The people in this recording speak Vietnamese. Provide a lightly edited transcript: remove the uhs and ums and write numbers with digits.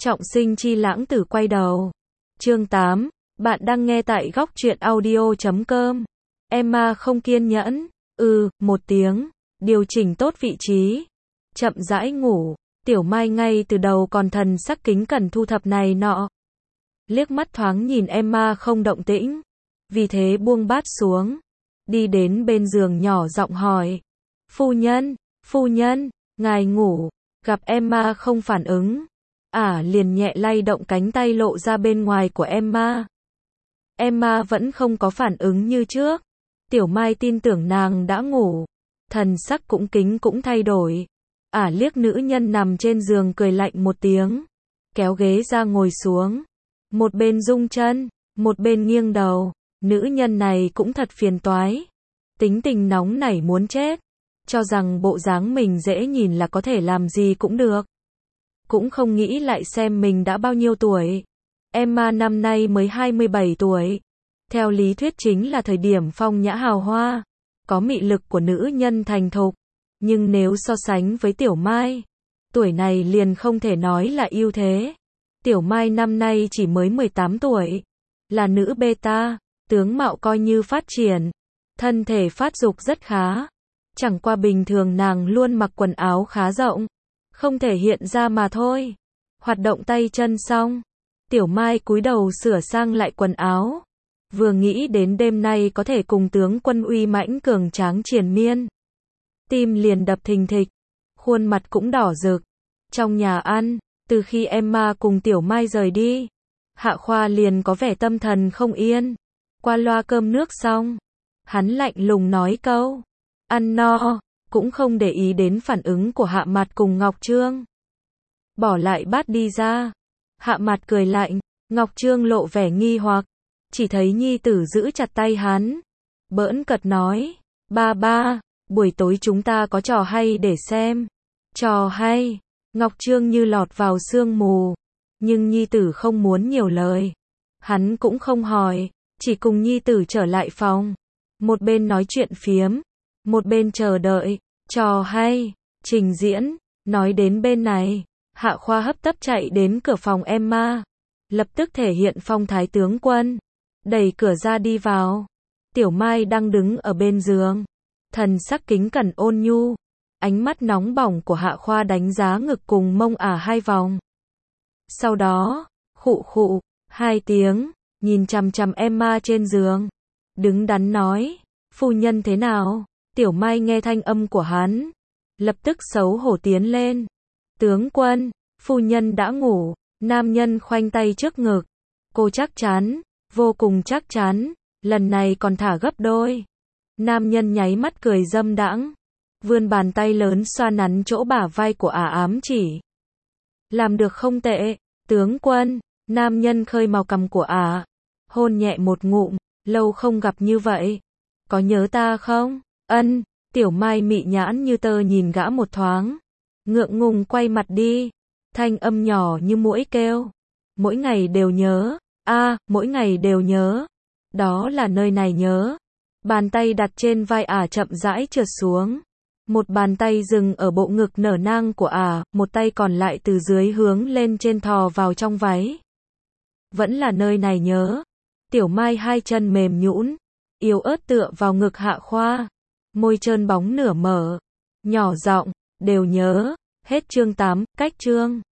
Trọng sinh chi lãng tử quay đầu. Chương 8, bạn đang nghe tại góc truyện audio.com. Emma không kiên nhẫn. Một tiếng. Điều chỉnh tốt vị trí. Chậm rãi ngủ. Tiểu Mai ngay từ đầu còn thần sắc kính cẩn thu thập này nọ. Liếc mắt thoáng nhìn Emma không động tĩnh. Vì thế buông bát xuống. Đi đến bên giường nhỏ giọng hỏi. Phu nhân, ngài ngủ. Gặp Emma không phản ứng. Liền nhẹ lay động cánh tay lộ ra bên ngoài của Emma. Emma vẫn không có phản ứng như trước. Tiểu Mai tin tưởng nàng đã ngủ. Thần sắc cũng cũng thay đổi. Liếc nữ nhân nằm trên giường cười lạnh một tiếng. Kéo ghế ra ngồi xuống. Một bên rung chân, một bên nghiêng đầu. Nữ nhân này cũng thật phiền toái. Tính tình nóng nảy muốn chết. Cho rằng bộ dáng mình dễ nhìn là có thể làm gì cũng được. Cũng không nghĩ lại xem mình đã bao nhiêu tuổi. Emma năm nay mới 27 tuổi. Theo lý thuyết chính là thời điểm phong nhã hào hoa. Có mị lực của nữ nhân thành thục. Nhưng nếu so sánh với Tiểu Mai, tuổi này liền không thể nói là ưu thế. Tiểu Mai năm nay chỉ mới 18 tuổi. Là nữ beta, tướng mạo coi như phát triển. Thân thể phát dục rất khá. Chẳng qua bình thường nàng luôn mặc quần áo khá rộng. Không thể hiện ra mà thôi. Hoạt động tay chân xong. Tiểu Mai cúi đầu sửa sang lại quần áo. Vừa nghĩ đến đêm nay có thể cùng tướng quân uy mãnh cường tráng triền miên. Tim liền đập thình thịch. Khuôn mặt cũng đỏ rực. Trong nhà ăn, từ khi Emma cùng Tiểu Mai rời đi, Hạ Khoa liền có vẻ tâm thần không yên. Qua loa cơm nước xong, hắn lạnh lùng nói câu. Ăn no, cũng không để ý đến phản ứng của Hạ Mạt cùng Ngọc Trương. Bỏ lại bát đi ra. Hạ Mạt cười lạnh, Ngọc Trương lộ vẻ nghi hoặc. Chỉ thấy nhi tử giữ chặt tay hắn. Bỡn cợt nói, ba, buổi tối chúng ta có trò hay để xem. Trò hay. Ngọc Trương như lọt vào sương mù. Nhưng nhi tử không muốn nhiều lời. Hắn cũng không hỏi, chỉ cùng nhi tử trở lại phòng. Một bên nói chuyện phiếm, một bên chờ đợi. Trò hay, trình diễn. Nói đến bên này, Hạ Khoa hấp tấp chạy đến cửa phòng Emma. Lập tức thể hiện phong thái tướng quân. Đẩy cửa ra đi vào. Tiểu Mai đang đứng ở bên giường. Thần sắc kính cẩn ôn nhu. Ánh mắt nóng bỏng của Hạ Khoa đánh giá ngực cùng mông hai vòng. Sau đó, khụ, hai tiếng, nhìn chằm chằm Emma trên giường. Đứng đắn nói, phu nhân thế nào? Tiểu Mai nghe thanh âm của hắn. Lập tức xấu hổ tiến lên. Tướng quân, phu nhân đã ngủ. Nam nhân khoanh tay trước ngực. Cô chắc chắn, vô cùng chắc chắn, lần này còn thả gấp đôi. Nam nhân nháy mắt cười dâm đãng. Vươn bàn tay lớn xoa nắn chỗ bả vai của ám chỉ. Làm được không tệ, tướng quân. Nam nhân khơi màu cằm của hôn nhẹ một ngụm. Lâu không gặp như vậy. Có nhớ ta không? Ân. Tiểu Mai mị nhãn như tơ nhìn gã một thoáng. Ngượng ngùng quay mặt đi. Thanh âm nhỏ như muỗi kêu. Mỗi ngày đều nhớ. Mỗi ngày đều nhớ. Đó là nơi này nhớ. Bàn tay đặt trên vai chậm rãi trượt xuống. Một bàn tay dừng ở bộ ngực nở nang của một tay còn lại từ dưới hướng lên trên thò vào trong váy. Vẫn là nơi này nhớ. Tiểu Mai hai chân mềm nhũn, yếu ớt tựa vào ngực Hạ Khoa. Môi trơn bóng nửa mở. Nhỏ giọng, đều nhớ. Hết chương 8, cách chương.